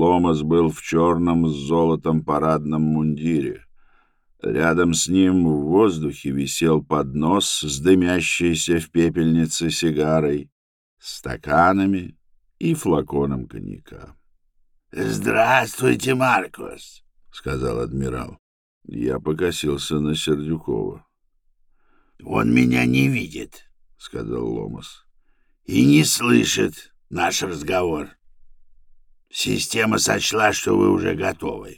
Ломас был в черном с золотом парадном мундире. Рядом с ним в воздухе висел поднос с дымящейся в пепельнице сигарой, стаканами и флаконом коньяка. «Здравствуйте, Маркус», — сказал адмирал. Я покосился на Сердюкова. «Он меня не видит», — сказал Ломас, — «и не слышит наш разговор. Система сочла, что вы уже готовы».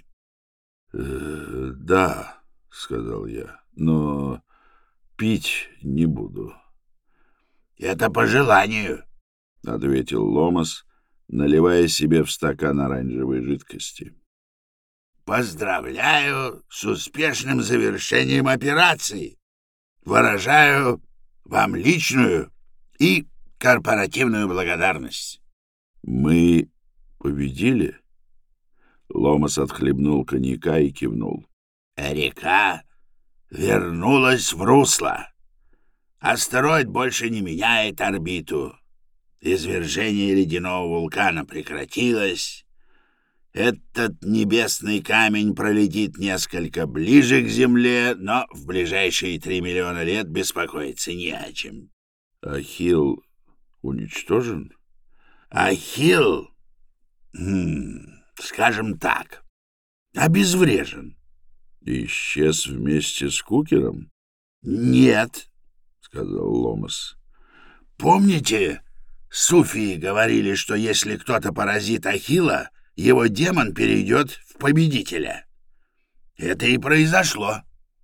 Да, — сказал я, — но пить не буду. «Это по желанию», — ответил Ломас, наливая себе в стакан оранжевой жидкости. «Поздравляю с успешным завершением операции. Выражаю вам личную и корпоративную благодарность». «Мы победили?» Ломас отхлебнул коньяка и кивнул. «Река вернулась в русло. Астероид больше не меняет орбиту. Извержение ледяного вулкана прекратилось. Этот небесный камень пролетит несколько ближе к Земле, но в ближайшие 3 миллиона лет беспокоиться не о чем». «Ахилл уничтожен?» «Ахилл, скажем так, обезврежен». «Исчез вместе с Кукером?» «Нет», — сказал Ломас. «Помните, суфии говорили, что если кто-то поразит Ахилла, его демон перейдет в победителя? Это и произошло.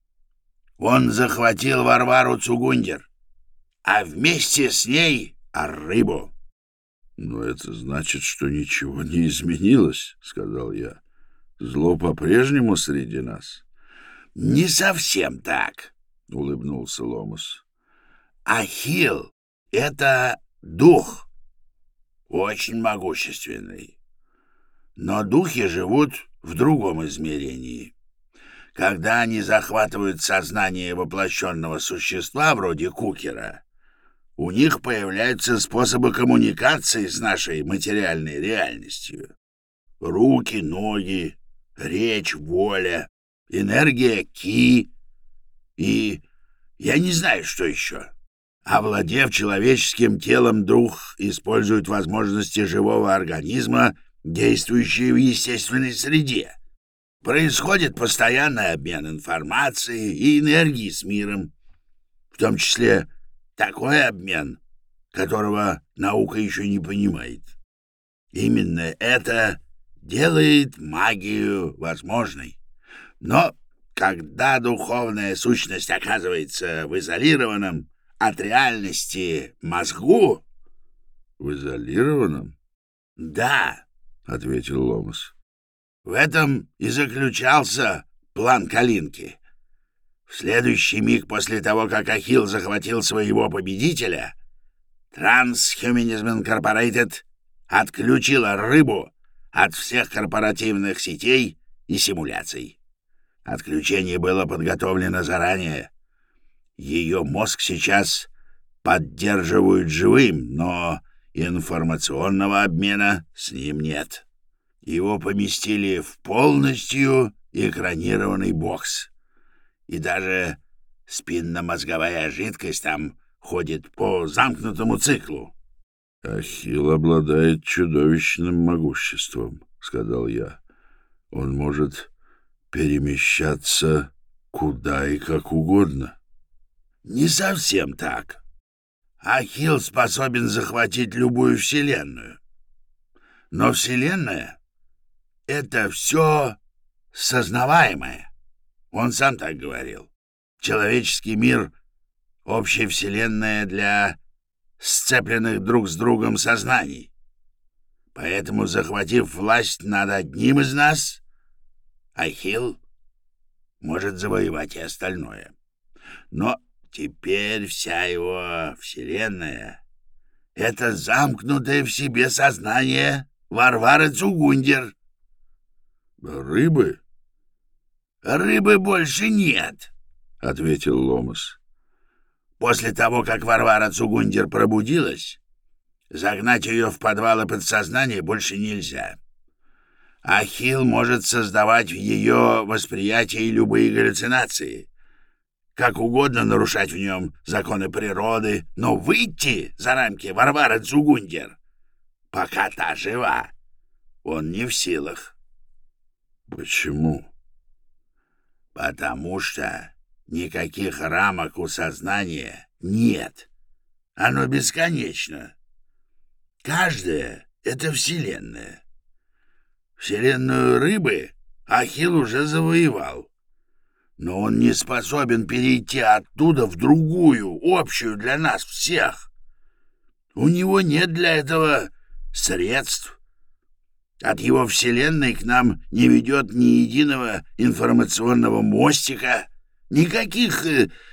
Он захватил Варвару Цугундер, а вместе с ней рыбу». «Но это значит, что ничего не изменилось», — сказал я. «Зло по-прежнему среди нас». «Не совсем так», — улыбнулся Ломас. «Ахилл — это дух, очень могущественный. Но духи живут в другом измерении. Когда они захватывают сознание воплощенного существа вроде Кукера, у них появляются способы коммуникации с нашей материальной реальностью. Руки, ноги, речь, воля, энергия Ки и я не знаю, что еще. Овладев человеческим телом, дух использует возможности живого организма, действующие в естественной среде. Происходит постоянный обмен информацией и энергией с миром, в том числе такой обмен, которого наука еще не понимает. Именно это делает магию возможной. Но когда духовная сущность оказывается в изолированном от реальности мозгу... — В изолированном? — Да, — ответил Ломас. — В этом и заключался план Калинки. В следующий миг после того, как Ахилл захватил своего победителя, Transhumanism Incorporated отключила рыбу от всех корпоративных сетей и симуляций. Отключение было подготовлено заранее. Ее мозг сейчас поддерживают живым, но информационного обмена с ним нет. Его поместили в полностью экранированный бокс. И даже спинномозговая жидкость там ходит по замкнутому циклу. — Ахилл обладает чудовищным могуществом, — сказал я. — Он может перемещаться куда и как угодно. — Не совсем так. Ахилл способен захватить любую вселенную. Но вселенная — это все сознаваемое. Он сам так говорил. Человеческий мир — общая вселенная для сцепленных друг с другом сознаний. Поэтому, захватив власть над одним из нас, Ахилл может завоевать и остальное. Но теперь вся его вселенная — это замкнутое в себе сознание Варвары Цугундер. — Рыбы? — Рыбы больше нет, — ответил Ломас. После того, как Варвара Цугундер пробудилась, загнать ее в подвалы подсознания больше нельзя. Ахилл может создавать в ее восприятии любые галлюцинации, как угодно нарушать в нем законы природы, но выйти за рамки Варвары Цугундер, пока та жива, он не в силах. Почему? Потому что никаких рамок у сознания нет. Оно бесконечно. Каждая — это вселенная. Вселенную рыбы Ахилл уже завоевал, но он не способен перейти оттуда в другую, общую для нас всех. У него нет для этого средств. От его вселенной к нам не ведет ни единого информационного мостика, никаких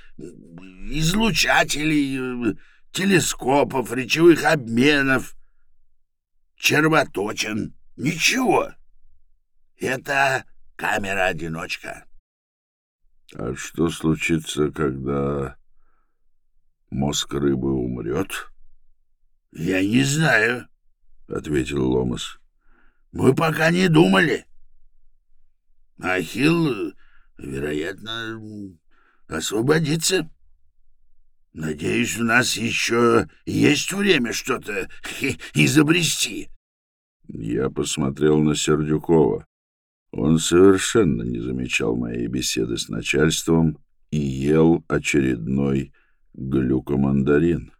излучателей, телескопов, речевых обменов, червоточин, ничего. Это камера-одиночка. А что случится, когда мозг рыбы умрет? — Я не знаю, — ответил Ломас. — мы пока не думали. Ахилл, вероятно, освободится. Надеюсь, у нас еще есть время что-то изобрести. Я посмотрел на Сердюкова. Он совершенно не замечал моей беседы с начальством и ел очередной глюкомандарин.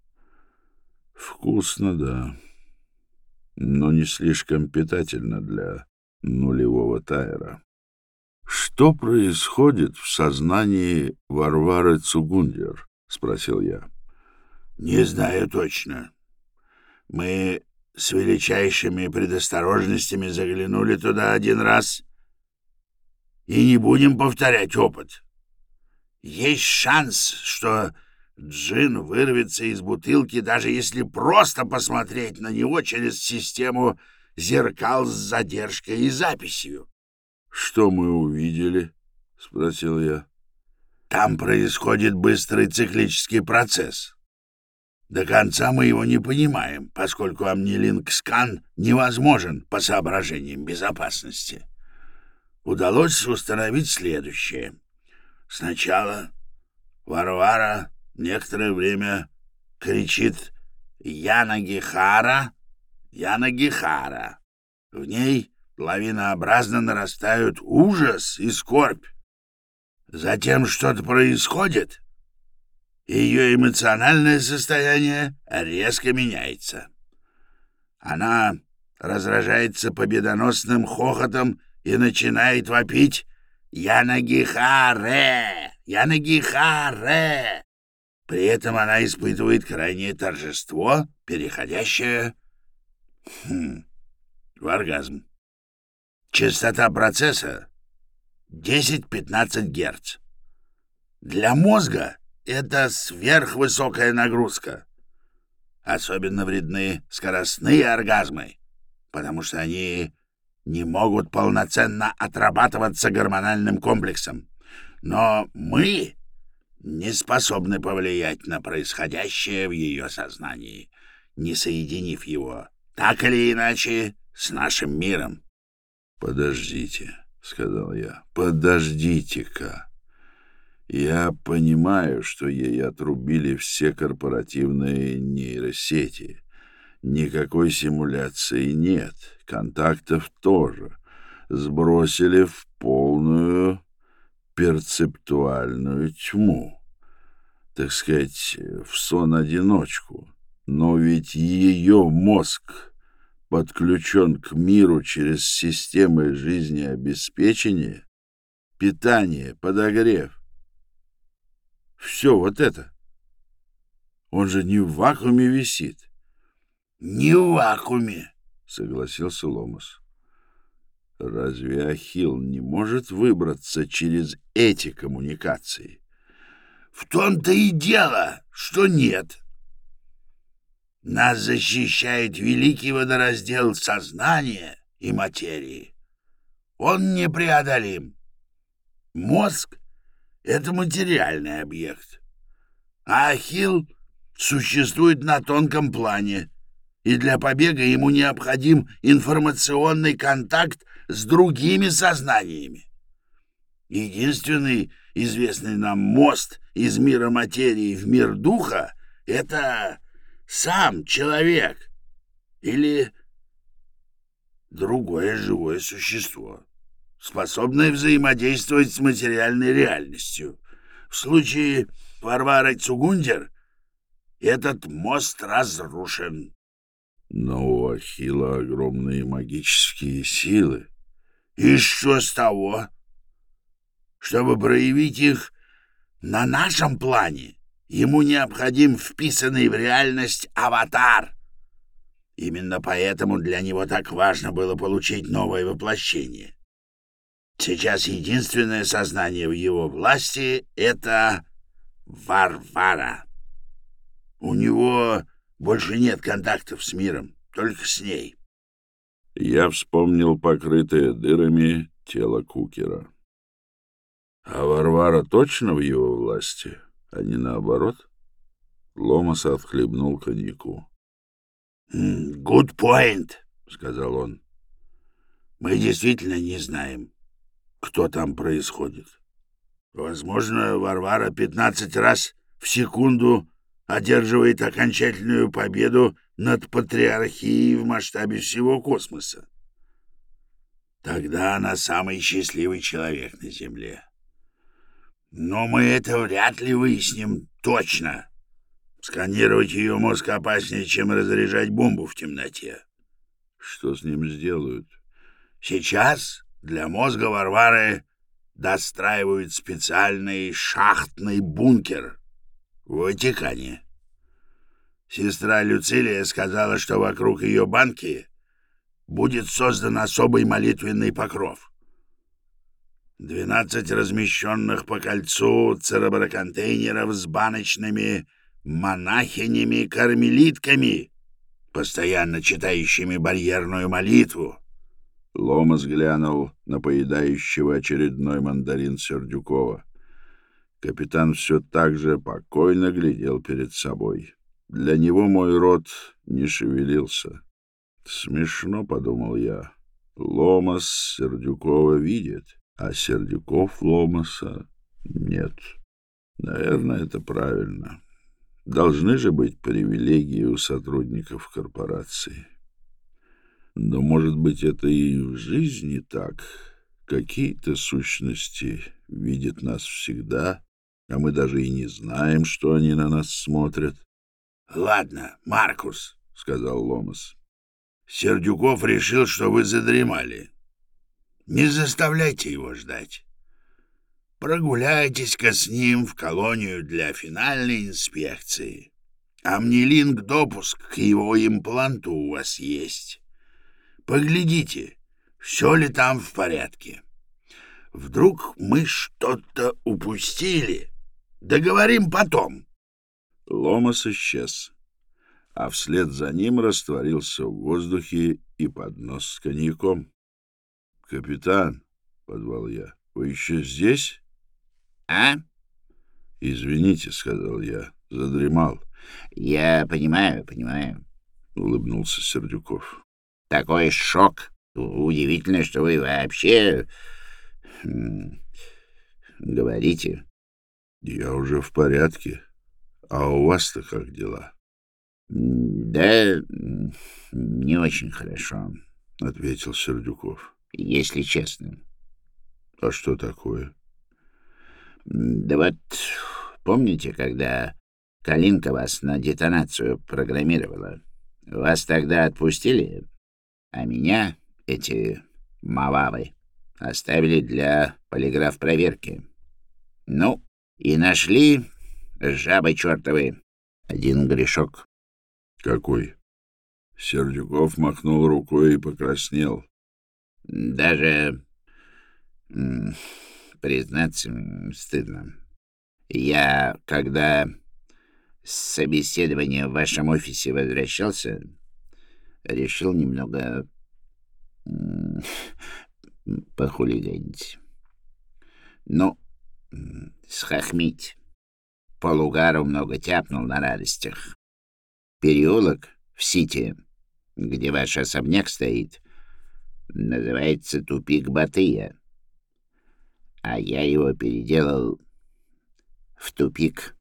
Вкусно, да, но не слишком питательно для нулевого тайра. «Что происходит в сознании Варвары Цугундер?» — спросил я. Не знаю точно. Мы с величайшими предосторожностями заглянули туда один раз и не будем повторять опыт. Есть шанс, что джин вырвется из бутылки, даже если просто посмотреть на него через систему зеркал с задержкой и записью. — Что мы увидели? — спросил я. — Там происходит быстрый циклический процесс. До конца мы его не понимаем, поскольку амнилинг-скан невозможен по соображениям безопасности. Удалось установить следующее. Сначала Варвара некоторое время кричит «Янагихара! Янагихара!». В ней лавинообразно нарастают ужас и скорбь. Затем что-то происходит, и ее эмоциональное состояние резко меняется. Она разражается победоносным хохотом и начинает вопить «Янагихаре! Янагихаре!». При этом она испытывает крайнее торжество, переходящее в оргазм. Частота процесса 10-15 Гц. Для мозга это сверхвысокая нагрузка. Особенно вредны скоростные оргазмы, потому что они не могут полноценно отрабатываться гормональным комплексом. Но мы не способны повлиять на происходящее в ее сознании, не соединив его, так или иначе, с нашим миром. «Подождите», — сказал я, — «подождите-ка. Я понимаю, что ей отрубили все корпоративные нейросети. Никакой симуляции нет, контактов тоже. Сбросили в полную перцептуальную тьму, так сказать, в сон-одиночку. Но ведь ее мозг подключен к миру через системы жизнеобеспечения, питание, подогрев. Все вот это. Он же не в вакууме висит. — Не в вакууме, — согласился Ломас. Разве Ахилл не может выбраться через эти коммуникации? — В том-то и дело, что нет. Нас защищает великий водораздел сознания и материи. Он непреодолим. Мозг — это материальный объект, а Ахилл существует на тонком плане, и для побега ему необходим информационный контакт с другими сознаниями. Единственный известный нам мост из мира материи в мир духа — это сам человек или другое живое существо, способное взаимодействовать с материальной реальностью. В случае Варвары Цугундер этот мост разрушен. Но у Ахилла огромные магические силы. И что с того? Чтобы проявить их на нашем плане, ему необходим вписанный в реальность аватар. Именно поэтому для него так важно было получить новое воплощение. Сейчас единственное сознание в его власти — это Варвара. У него больше нет контактов с миром, только с ней. Я вспомнил покрытое дырами тело Кукера. А Варвара точно в его власти, а не наоборот? Ломас отхлебнул коньяку. «Good point», — сказал он. «Мы действительно не знаем, кто там происходит. Возможно, Варвара 15 раз в секунду одерживает окончательную победу над патриархией в масштабе всего космоса. Тогда она самый счастливый человек на Земле. Но мы это вряд ли выясним точно. Сканировать ее мозг опаснее, чем разряжать бомбу в темноте». Что с ним сделают? Сейчас для мозга Варвары достраивают специальный шахтный бункер в Ватикане. Сестра Люцилия сказала, что вокруг ее банки будет создан особый молитвенный покров. 12 размещенных по кольцу цереброконтейнеров с баночными монахинями-кармелитками, постоянно читающими барьерную молитву. Ломас глянул на поедающего очередной мандарин Сердюкова. Капитан все так же покойно глядел перед собой. Для него мой рот не шевелился. Смешно, — подумал я. Ломас Сердюкова видит, а Сердюков Ломаса нет. Наверное, это правильно. Должны же быть привилегии у сотрудников корпорации. Но, может быть, это и в жизни так. Какие-то сущности видят нас всегда, а мы даже и не знаем, что они на нас смотрят. — Ладно, Маркус, — сказал Ломас. — Сердюков решил, что вы задремали. Не заставляйте его ждать. Прогуляйтесь-ка с ним в колонию для финальной инспекции. Амнилинг-допуск к его импланту у вас есть. Поглядите, все ли там в порядке. Вдруг мы что-то упустили. Договорим потом. Ломас исчез, а вслед за ним растворился в воздухе и поднос с коньяком. — Капитан, — позвал я, — вы еще здесь? — А? — Извините, — сказал я, — задремал. — Я понимаю, — улыбнулся Сердюков. — Такой шок. Удивительно, что вы вообще говорите. — Я уже в порядке. А у вас-то как дела? — Да, не очень хорошо, — ответил Сердюков. — если честно. — А что такое? — Да вот, помните, когда Калинка вас на детонацию программировала? Вас тогда отпустили, а меня, эти мававы, оставили для полиграф-проверки. Ну, и нашли, жабы чертовы, один грешок. — Какой? Сердюков махнул рукой и покраснел. — Даже, признаться, стыдно. Я, когда с собеседования в вашем офисе возвращался, решил немного похулиганить. Ну, схохмить. Полугару много тяпнул на радостях. Переулок в Сити где ваш особняк стоит, называется тупик Батыя, а я его переделал в тупик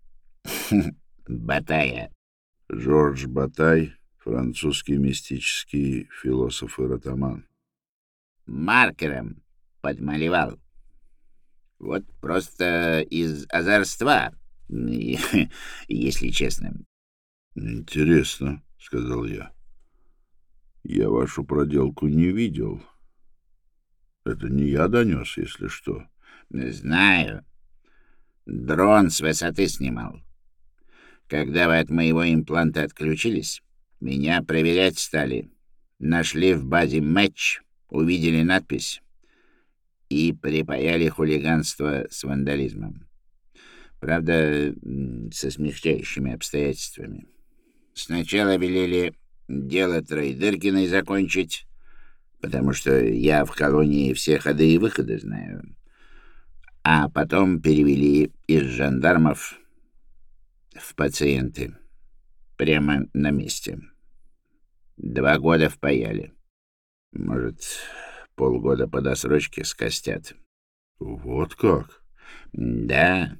Батая. Жорж Батай, французский мистический философ и ротаман. Маркером подмалевал. Вот просто из озорства, если честно. Интересно, сказал я. Я вашу проделку не видел. Это не я донес, если что. Знаю. Дрон с высоты снимал. Когда вы от моего импланта отключились, меня проверять стали. Нашли в базе матч, увидели надпись и припаяли хулиганство с вандализмом. Правда, со смягчающими обстоятельствами. Сначала велели дело Тройдыркиной закончить, потому что я в колонии все ходы и выходы знаю. А потом перевели из жандармов в пациенты. Прямо на месте. 2 года впаяли. Может, полгода по досрочке скостят. Вот как? Да.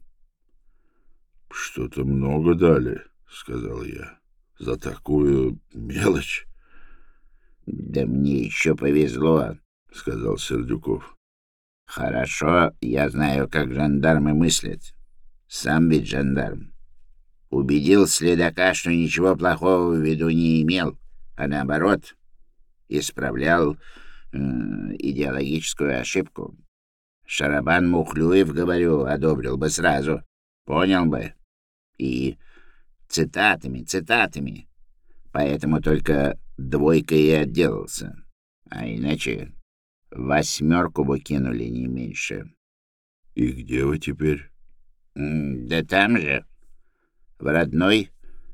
Что-то много дали, сказал я. За такую мелочь. Да мне еще повезло, сказал Сердюков. Хорошо, я знаю, как жандармы мыслят. Сам ведь жандарм. Убедил следака, что ничего плохого в виду не имел, а наоборот, исправлял идеологическую ошибку. Шарабан Мухлюев, говорю, одобрил бы сразу. Понял бы. И цитатами. Поэтому только 2 и отделался. А иначе 8 бы кинули, не меньше. И где вы теперь? Да там же, в родной,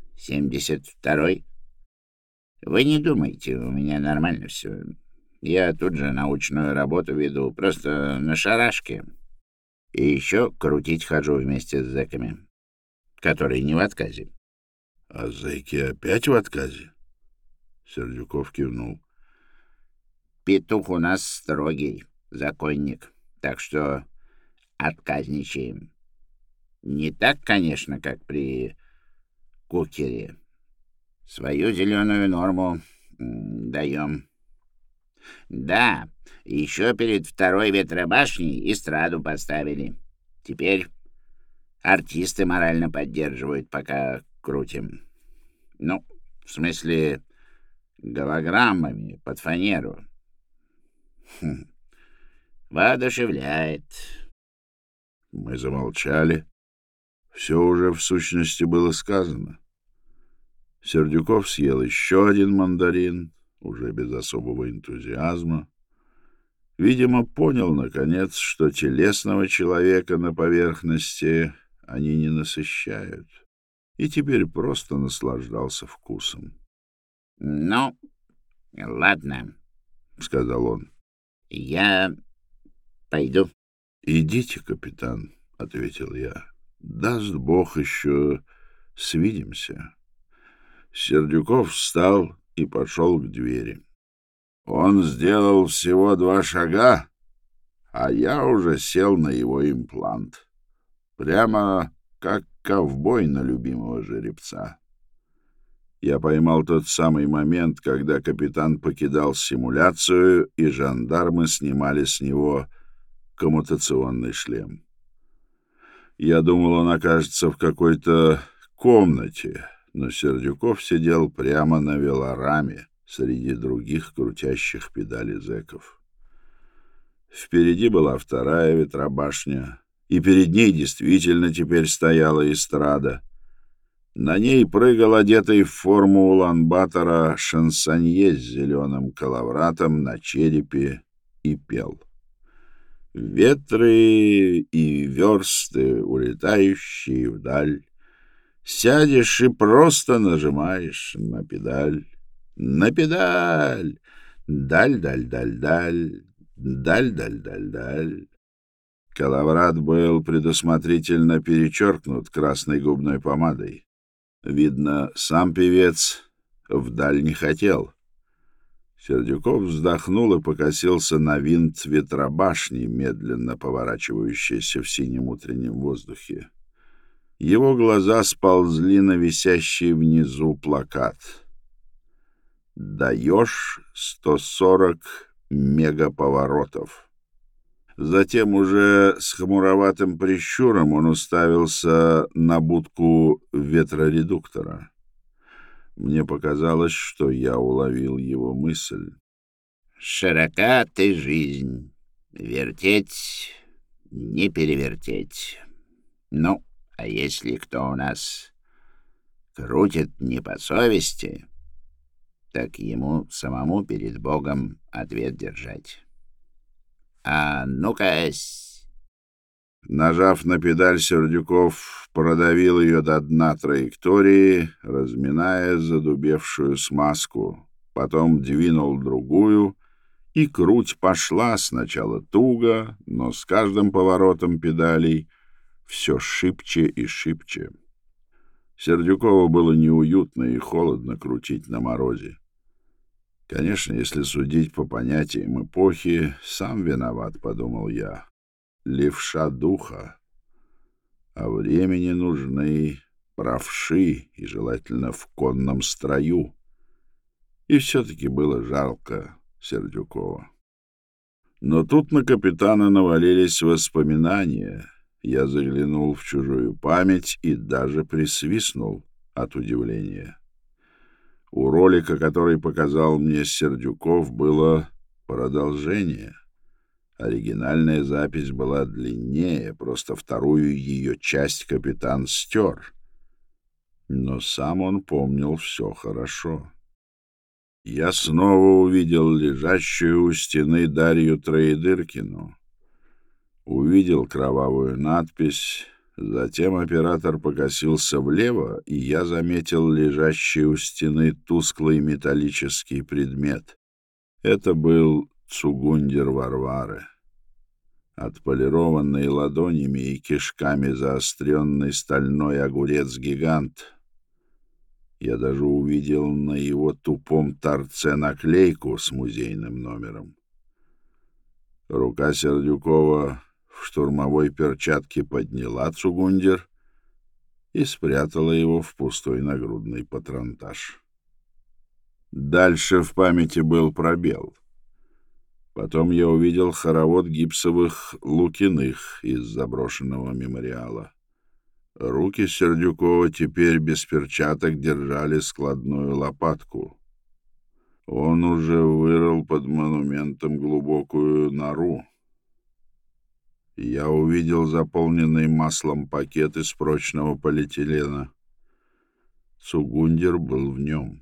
72-й. Вы не думайте, у меня нормально все. Я тут же научную работу веду, просто на шарашке. И еще крутить хожу вместе с зэками, которые не в отказе. — А зэки опять в отказе? Сердюков кивнул. — Петух у нас строгий, законник, так что отказничаем. Не так, конечно, как при Кукере. Свою зеленую норму даем. Да, еще перед 2-й ветробашней эстраду поставили. Теперь артисты морально поддерживают, пока крутим. Ну, в смысле, голограммами под фанеру. Воодушевляет. Мы замолчали. Все уже в сущности было сказано. Сердюков съел еще один мандарин, уже без особого энтузиазма. Видимо, понял, наконец, что телесного человека на поверхности они не насыщают, и теперь просто наслаждался вкусом. — Ну, ладно, — сказал он. — Я пойду. — Идите, капитан, — ответил я. — Даст Бог, еще свидимся. Сердюков встал и пошел к двери. Он сделал всего 2 шага, а я уже сел на его имплант. Прямо как ковбой на любимого жеребца. Я поймал тот самый момент, когда капитан покидал симуляцию, и жандармы снимали с него коммутационный шлем. Я думал, он окажется в какой-то комнате, но Сердюков сидел прямо на велораме среди других крутящих педали зэков. Впереди была 2-я ветробашня, и перед ней действительно теперь стояла эстрада. На ней прыгал одетый в форму улан-батора шансонье с зеленым коловратом на черепе и пел. Ветры и версты, улетающие вдаль, сядешь и просто нажимаешь на педаль. На педаль! Даль-даль-даль-даль, даль-даль-даль-даль. Коловрат был предусмотрительно перечеркнут красной губной помадой. Видно, сам певец вдаль не хотел. Сердюков вздохнул и покосился на винт ветробашни, медленно поворачивающийся в синем утреннем воздухе. Его глаза сползли на висящий внизу плакат. «Даешь 140 мегаповоротов». Затем уже с хмуроватым прищуром он уставился на будку ветроредуктора. Мне показалось, что я уловил его мысль. «Широка ты жизнь, вертеть, не перевертеть. Ну, а если кто у нас крутит не по совести, так ему самому перед Богом ответ держать. А ну-ка-сь!» Нажав на педаль, Сердюков продавил ее до дна траектории, разминая задубевшую смазку. Потом двинул другую, и круть пошла сначала туго, но с каждым поворотом педалей все шибче и шибче. Сердюкову было неуютно и холодно крутить на морозе. Конечно, если судить по понятиям эпохи, сам виноват, подумал я. Левша духа. А времени нужны правши, и желательно в конном строю. И все-таки было жалко Сердюкова. Но тут на капитана навалились воспоминания. Я заглянул в чужую память и даже присвистнул от удивления. У ролика, который показал мне Сердюков, было продолжение. Оригинальная запись была длиннее, просто вторую ее часть капитан стер. Но сам он помнил все хорошо. Я снова увидел лежащую у стены Дарью Троедыркину. Увидел кровавую надпись. Затем оператор покосился влево, и я заметил лежащий у стены тусклый металлический предмет. Это был цугундер Варвары. Отполированный ладонями и кишками заостренный стальной огурец-гигант. Я даже увидел на его тупом торце наклейку с музейным номером. Рука Сердюкова в штурмовой перчатке подняла цугундер и спрятала его в пустой нагрудный патронтаж. Дальше в памяти был пробел. Потом я увидел хоровод гипсовых Лукиных из заброшенного мемориала. Руки Сердюкова теперь без перчаток держали складную лопатку. Он уже вырыл под монументом глубокую нору. Я увидел заполненный маслом пакет из прочного полиэтилена. Цугундер был в нем.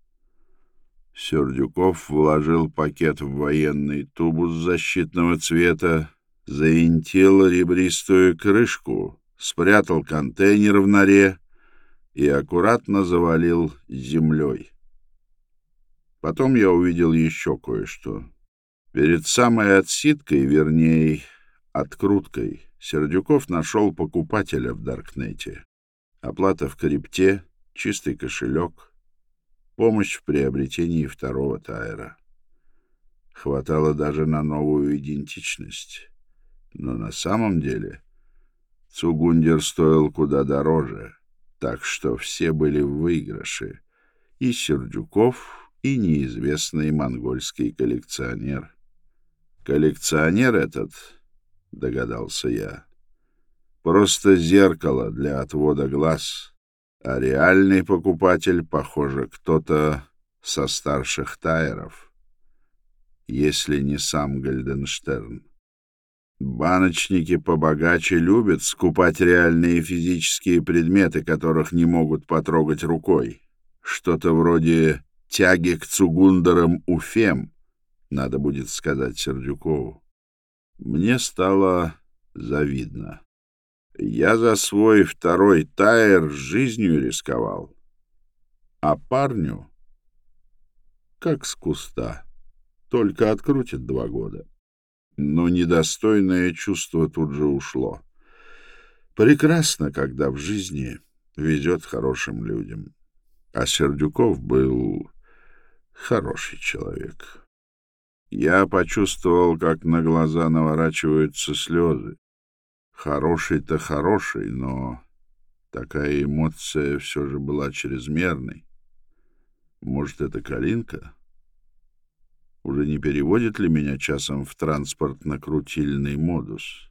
Сердюков вложил пакет в военный тубус защитного цвета, завинтил ребристую крышку, спрятал контейнер в норе и аккуратно завалил землей. Потом я увидел еще кое-что. Перед самой отсидкой, вернее, откруткой, Сердюков нашел покупателя в Даркнете. Оплата в крипте, чистый кошелек, помощь в приобретении второго тайра. Хватало даже на новую идентичность. Но на самом деле цугундер стоил куда дороже, так что все были в выигрыше. И Сердюков, и неизвестный монгольский коллекционер. Коллекционер этот, догадался я, просто зеркало для отвода глаз, а реальный покупатель, похоже, кто-то со старших тайров, если не сам Гальденштерн. Баночники побогаче любят скупать реальные физические предметы, которых не могут потрогать рукой. Что-то вроде тяги к цугундерам Уфем, надо будет сказать Сердюкову. Мне стало завидно. Я за свой второй тайр жизнью рисковал, а парню как с куста, только открутит 2 года. Но недостойное чувство тут же ушло. Прекрасно, когда в жизни везет хорошим людям. А Сердюков был хороший человек. Я почувствовал, как на глаза наворачиваются слезы. Хороший-то хороший, но такая эмоция все же была чрезмерной. Может, это Калинка? Уже не переводит ли меня часом в транспортно-крутильный модус?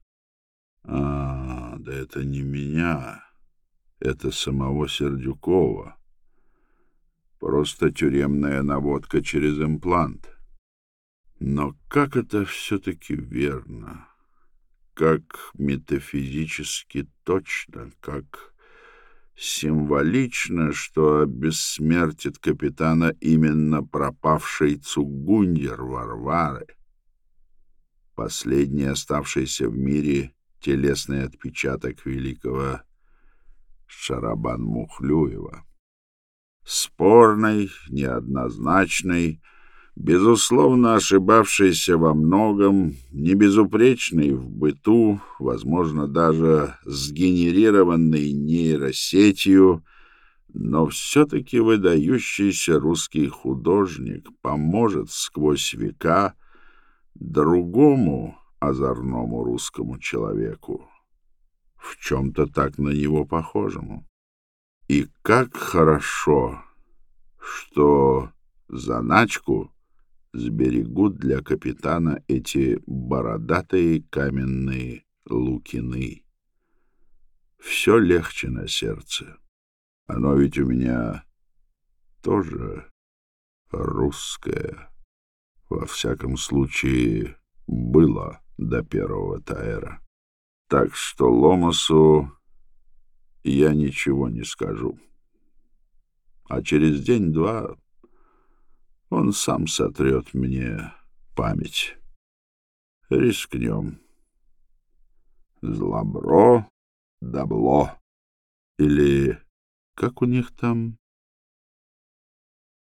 Да это не меня. Это самого Сердюкова. Просто тюремная наводка через имплант. Но как это все-таки верно? Как метафизически точно, как символично, что обессмертит капитана именно пропавший цугундер Варвары, последний оставшийся в мире телесный отпечаток великого Шарабан-Мухлюева. Спорный, неоднозначный, безусловно ошибавшийся во многом, небезупречный в быту, возможно, даже сгенерированный нейросетью, но все-таки выдающийся русский художник поможет сквозь века другому озорному русскому человеку, в чем-то так на него похожему. И как хорошо, что заначку сберегут для капитана эти бородатые каменные лукины. Все легче на сердце. Оно ведь у меня тоже русское. Во всяком случае, было до первого Таэра. Так что Ломасу я ничего не скажу. А через день-два он сам сотрет мне память. Рискнем. Злобро, добло. Или как у них там?